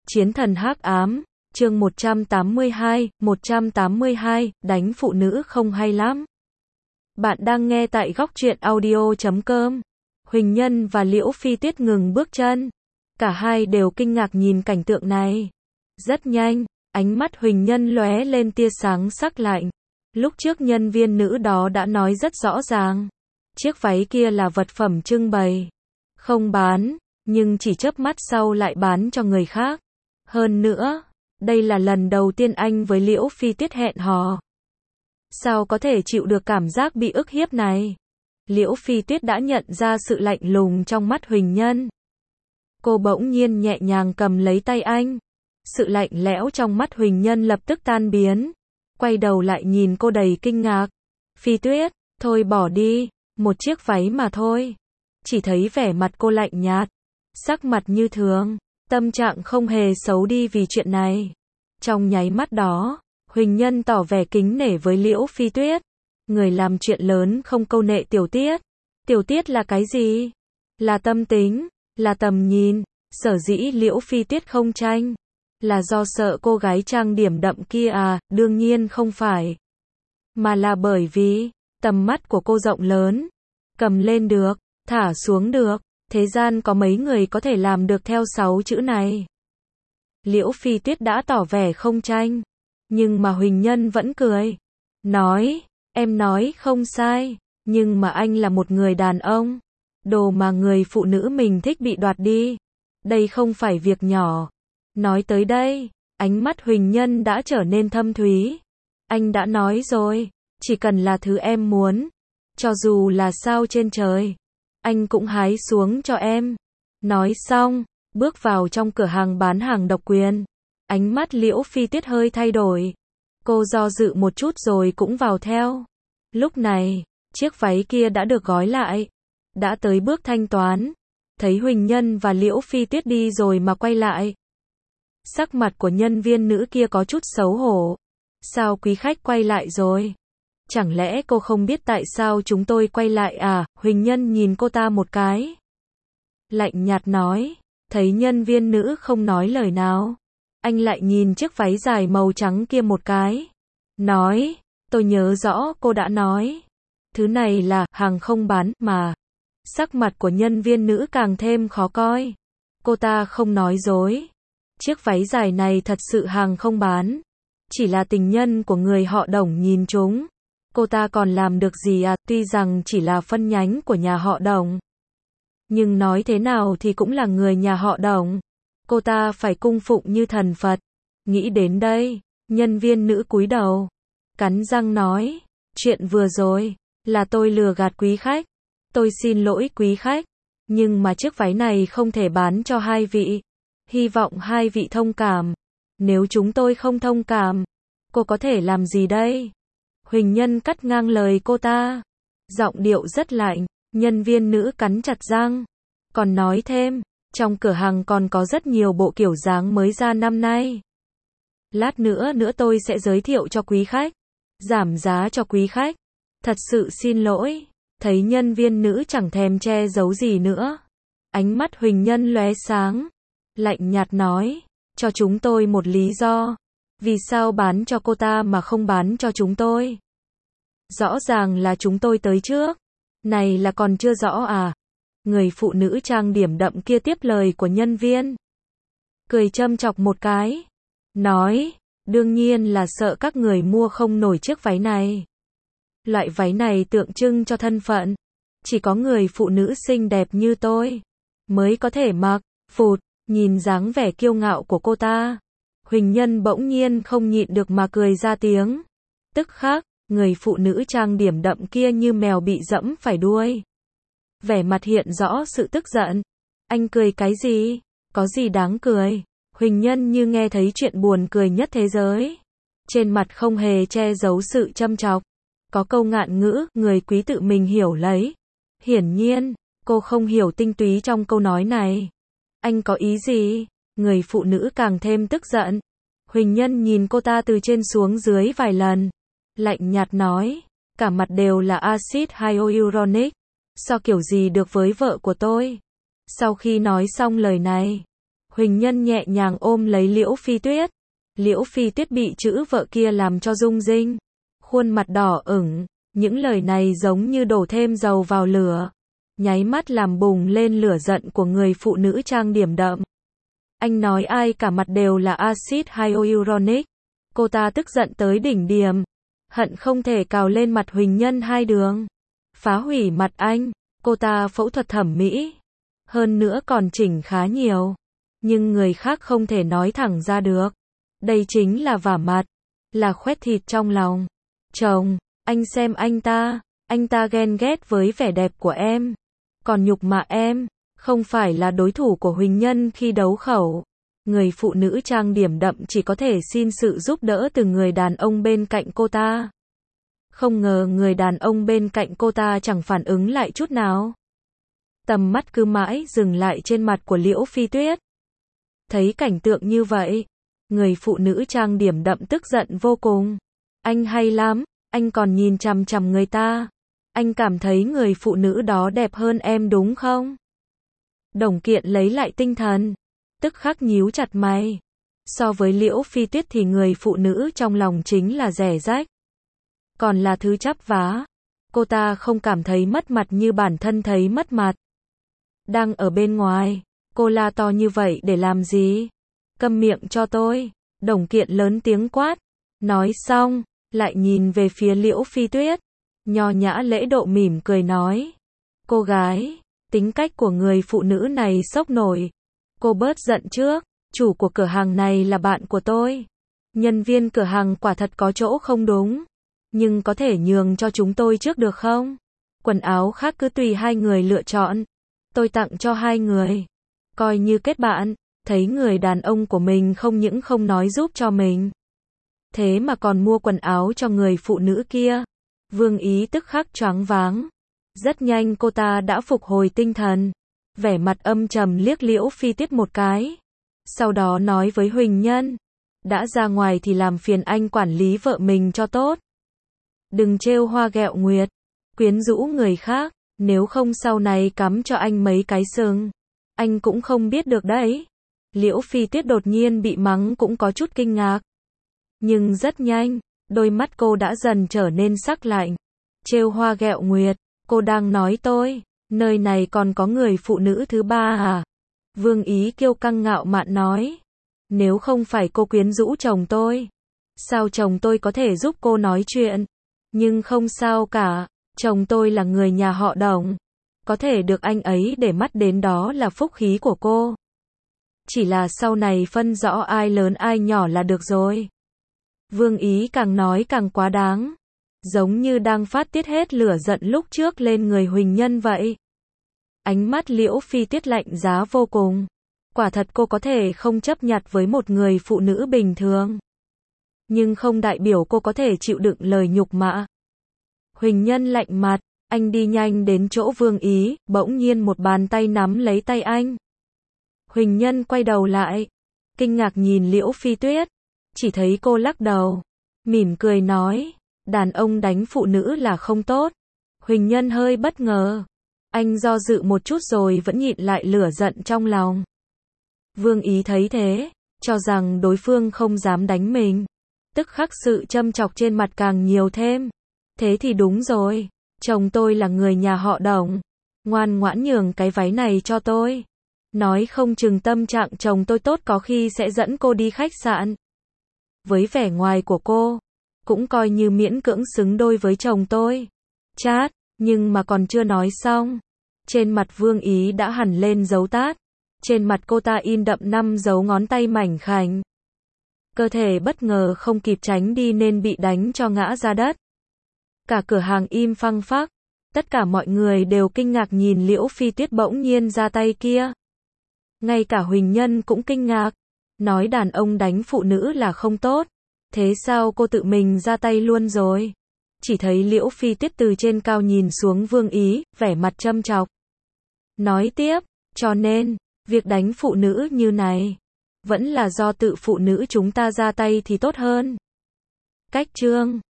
Chiến thần hắc ám, chương 182, đánh phụ nữ không hay lắm. Bạn đang nghe tại góc truyện audio.com. Huỳnh Nhân và Liễu Phi Tuyết ngừng bước chân. Cả hai đều kinh ngạc nhìn cảnh tượng này. Rất nhanh, ánh mắt Huỳnh Nhân lóe lên tia sáng sắc lạnh. Lúc trước nhân viên nữ đó đã nói rất rõ ràng. Chiếc váy kia là vật phẩm trưng bày. Không bán, nhưng chỉ chớp mắt sau lại bán cho người khác. Hơn nữa, đây là lần đầu tiên anh với Liễu Phi Tuyết hẹn hò. Sao có thể chịu được cảm giác bị ức hiếp này? Liễu Phi Tuyết đã nhận ra sự lạnh lùng trong mắt Huỳnh Nhân. Cô bỗng nhiên nhẹ nhàng cầm lấy tay anh. Sự lạnh lẽo trong mắt Huỳnh Nhân lập tức tan biến. Quay đầu lại nhìn cô đầy kinh ngạc. Phi Tuyết, thôi bỏ đi, một chiếc váy mà thôi. Chỉ thấy vẻ mặt cô lạnh nhạt, sắc mặt như thường, tâm trạng không hề xấu đi vì chuyện này. Trong nháy mắt đó, Huỳnh Nhân tỏ vẻ kính nể với Liễu Phi Tuyết. Người làm chuyện lớn không câu nệ tiểu tiết. Tiểu tiết là cái gì? Là tâm tính, là tầm nhìn. Sở dĩ Liễu Phi Tuyết không tranh, là do sợ cô gái trang điểm đậm kia à? Đương nhiên không phải. Mà là bởi vì, tầm mắt của cô rộng lớn. Cầm lên được, thả xuống được. Thế gian có mấy người có thể làm được theo 6 chữ này. Liễu Phi Tuyết đã tỏ vẻ không tranh. Nhưng mà Huỳnh Nhân vẫn cười. Nói, em nói không sai. Nhưng mà anh là một người đàn ông. Đồ mà người phụ nữ mình thích bị đoạt đi. Đây không phải việc nhỏ. Nói tới đây, ánh mắt Huỳnh Nhân đã trở nên thâm thúy. Anh đã nói rồi, chỉ cần là thứ em muốn. Cho dù là sao trên trời, anh cũng hái xuống cho em. Nói xong, bước vào trong cửa hàng bán hàng độc quyền. Ánh mắt Liễu Phi Tuyết hơi thay đổi. Cô do dự một chút rồi cũng vào theo. Lúc này, chiếc váy kia đã được gói lại. Đã tới bước thanh toán. Thấy Huỳnh Nhân và Liễu Phi Tuyết đi rồi mà quay lại. Sắc mặt của nhân viên nữ kia có chút xấu hổ. Sao quý khách quay lại rồi? Chẳng lẽ cô không biết tại sao chúng tôi quay lại à? Huỳnh Nhân nhìn cô ta một cái. Lạnh nhạt nói. Thấy nhân viên nữ không nói lời nào. Anh lại nhìn chiếc váy dài màu trắng kia một cái. Nói. Tôi nhớ rõ cô đã nói. Thứ này là hàng không bán mà. Sắc mặt của nhân viên nữ càng thêm khó coi. Cô ta không nói dối. Chiếc váy dài này thật sự hàng không bán. Chỉ là tình nhân của người họ Đồng nhìn chúng. Cô ta còn làm được gì à? Tuy rằng chỉ là phân nhánh của nhà họ Đồng. Nhưng nói thế nào thì cũng là người nhà họ Đồng. Cô ta phải cung phụng như thần Phật. Nghĩ đến đây, nhân viên nữ cúi đầu. Cắn răng nói. Chuyện vừa rồi, là tôi lừa gạt quý khách. Tôi xin lỗi quý khách. Nhưng mà chiếc váy này không thể bán cho hai vị. Hy vọng hai vị thông cảm. Nếu chúng tôi không thông cảm, cô có thể làm gì đây? Huỳnh Nhân cắt ngang lời cô ta. Giọng điệu rất lạnh. Nhân viên nữ cắn chặt răng. Còn nói thêm, trong cửa hàng còn có rất nhiều bộ kiểu dáng mới ra năm nay. Lát nữa tôi sẽ giới thiệu cho quý khách. Giảm giá cho quý khách. Thật sự xin lỗi. Thấy nhân viên nữ chẳng thèm che giấu gì nữa. Ánh mắt Huỳnh Nhân lóe sáng. Lạnh nhạt nói. Cho chúng tôi một lý do. Vì sao bán cho cô ta mà không bán cho chúng tôi? Rõ ràng là chúng tôi tới trước. Này là còn chưa rõ à? Người phụ nữ trang điểm đậm kia tiếp lời của nhân viên. Cười châm chọc một cái. Nói, đương nhiên là sợ các người mua không nổi chiếc váy này. Loại váy này tượng trưng cho thân phận. Chỉ có người phụ nữ xinh đẹp như tôi mới có thể mặc. Phụt, nhìn dáng vẻ kiêu ngạo của cô ta. Huỳnh Nhân bỗng nhiên không nhịn được mà cười ra tiếng. Tức khắc, người phụ nữ trang điểm đậm kia như mèo bị dẫm phải đuôi. Vẻ mặt hiện rõ sự tức giận. Anh cười cái gì? Có gì đáng cười? Huỳnh Nhân như nghe thấy chuyện buồn cười nhất thế giới. Trên mặt không hề che giấu sự châm chọc. Có câu ngạn ngữ, người quý tự mình hiểu lấy. Hiển nhiên, cô không hiểu tinh túy trong câu nói này. Anh có ý gì? Người phụ nữ càng thêm tức giận. Huỳnh Nhân nhìn cô ta từ trên xuống dưới vài lần. Lạnh nhạt nói. Cả mặt đều là axit hyaluronic. So kiểu gì được với vợ của tôi? Sau khi nói xong lời này, Huỳnh Nhân nhẹ nhàng ôm lấy Liễu Phi Tuyết. Liễu Phi Tuyết bị chữ vợ kia làm cho rung rinh. Khuôn mặt đỏ ửng, những lời này giống như đổ thêm dầu vào lửa. Nháy mắt làm bùng lên lửa giận của người phụ nữ trang điểm đậm. Anh nói ai cả mặt đều là axit hyaluronic. Cô ta tức giận tới đỉnh điểm. Hận không thể cào lên mặt Huỳnh Nhân 2 đường. Phá hủy mặt anh. Cô ta phẫu thuật thẩm mỹ. Hơn nữa còn chỉnh khá nhiều. Nhưng người khác không thể nói thẳng ra được. Đây chính là vả mặt. Là khoét thịt trong lòng. Chồng, anh xem anh ta ghen ghét với vẻ đẹp của em. Còn nhục mạ em, không phải là đối thủ của Huỳnh Nhân khi đấu khẩu. Người phụ nữ trang điểm đậm chỉ có thể xin sự giúp đỡ từ người đàn ông bên cạnh cô ta. Không ngờ người đàn ông bên cạnh cô ta chẳng phản ứng lại chút nào. Tầm mắt cứ mãi dừng lại trên mặt của Liễu Phi Tuyết. Thấy cảnh tượng như vậy, người phụ nữ trang điểm đậm tức giận vô cùng. Anh hay lắm, anh còn nhìn chằm chằm người ta. Anh cảm thấy người phụ nữ đó đẹp hơn em đúng không? Đồng Kiện lấy lại tinh thần, tức khắc nhíu chặt mày. So với Liễu Phi Tuyết thì người phụ nữ trong lòng chính là rẻ rách. Còn là thứ chắp vá. Cô ta không cảm thấy mất mặt như bản thân thấy mất mặt. Đang ở bên ngoài, cô la to như vậy để làm gì? Câm miệng cho tôi. Đồng Kiện lớn tiếng quát. Nói xong, lại nhìn về phía Liễu Phi Tuyết. Nho nhã lễ độ mỉm cười nói. Cô gái, tính cách của người phụ nữ này sốc nổi. Cô bớt giận trước, chủ của cửa hàng này là bạn của tôi. Nhân viên cửa hàng quả thật có chỗ không đúng. Nhưng có thể nhường cho chúng tôi trước được không? Quần áo khác cứ tùy hai người lựa chọn. Tôi tặng cho hai người. Coi như kết bạn, thấy người đàn ông của mình không những không nói giúp cho mình. Thế mà còn mua quần áo cho người phụ nữ kia. Vương Ý tức khắc choáng váng. Rất nhanh cô ta đã phục hồi tinh thần. Vẻ mặt âm trầm liếc Liễu Phi Tuyết một cái. Sau đó nói với Huỳnh Nhân. Đã ra ngoài thì làm phiền anh quản lý vợ mình cho tốt. Đừng trêu hoa ghẹo nguyệt. Quyến rũ người khác. Nếu không sau này cắm cho anh mấy cái sừng. Anh cũng không biết được đấy. Liễu Phi Tuyết đột nhiên bị mắng cũng có chút kinh ngạc. Nhưng rất nhanh, đôi mắt cô đã dần trở nên sắc lạnh. Trêu hoa ghẹo nguyệt, cô đang nói tôi, nơi này còn có người phụ nữ thứ ba à? Vương Ý kiêu căng ngạo mạn nói. Nếu không phải cô quyến rũ chồng tôi, sao chồng tôi có thể giúp cô nói chuyện? Nhưng không sao cả, chồng tôi là người nhà họ Đồng. Có thể được anh ấy để mắt đến đó là phúc khí của cô. Chỉ là sau này phân rõ ai lớn ai nhỏ là được rồi. Vương Ý càng nói càng quá đáng. Giống như đang phát tiết hết lửa giận lúc trước lên người Huỳnh Nhân vậy. Ánh mắt Liễu Phi Tuyết lạnh giá vô cùng. Quả thật cô có thể không chấp nhặt với một người phụ nữ bình thường. Nhưng không đại biểu cô có thể chịu đựng lời nhục mạ. Huỳnh Nhân lạnh mặt, anh đi nhanh đến chỗ Vương Ý, bỗng nhiên một bàn tay nắm lấy tay anh. Huỳnh Nhân quay đầu lại, kinh ngạc nhìn Liễu Phi Tuyết. Chỉ thấy cô lắc đầu, mỉm cười nói, đàn ông đánh phụ nữ là không tốt. Huỳnh Nhân hơi bất ngờ. Anh do dự một chút rồi vẫn nhịn lại lửa giận trong lòng. Vương Ý thấy thế, cho rằng đối phương không dám đánh mình. Tức khắc sự châm chọc trên mặt càng nhiều thêm. Thế thì đúng rồi, chồng tôi là người nhà họ Đồng. Ngoan ngoãn nhường cái váy này cho tôi. Nói không chừng tâm trạng chồng tôi tốt có khi sẽ dẫn cô đi khách sạn. Với vẻ ngoài của cô, cũng coi như miễn cưỡng xứng đôi với chồng tôi. Chát, nhưng mà còn chưa nói xong. Trên mặt Vương Ý đã hằn lên dấu tát. Trên mặt cô ta in đậm 5 dấu ngón tay mảnh khảnh. Cơ thể bất ngờ không kịp tránh đi nên bị đánh cho ngã ra đất. Cả cửa hàng im phăng phắc. Tất cả mọi người đều kinh ngạc nhìn Liễu Phi Tuyết bỗng nhiên ra tay kia. Ngay cả Huỳnh Nhân cũng kinh ngạc. Nói đàn ông đánh phụ nữ là không tốt. Thế sao cô tự mình ra tay luôn rồi? Chỉ thấy Liễu Phi Tuyết từ trên cao nhìn xuống Vương Ý, vẻ mặt châm chọc. Nói tiếp, cho nên, việc đánh phụ nữ như này, vẫn là do tự phụ nữ chúng ta ra tay thì tốt hơn. Cách chương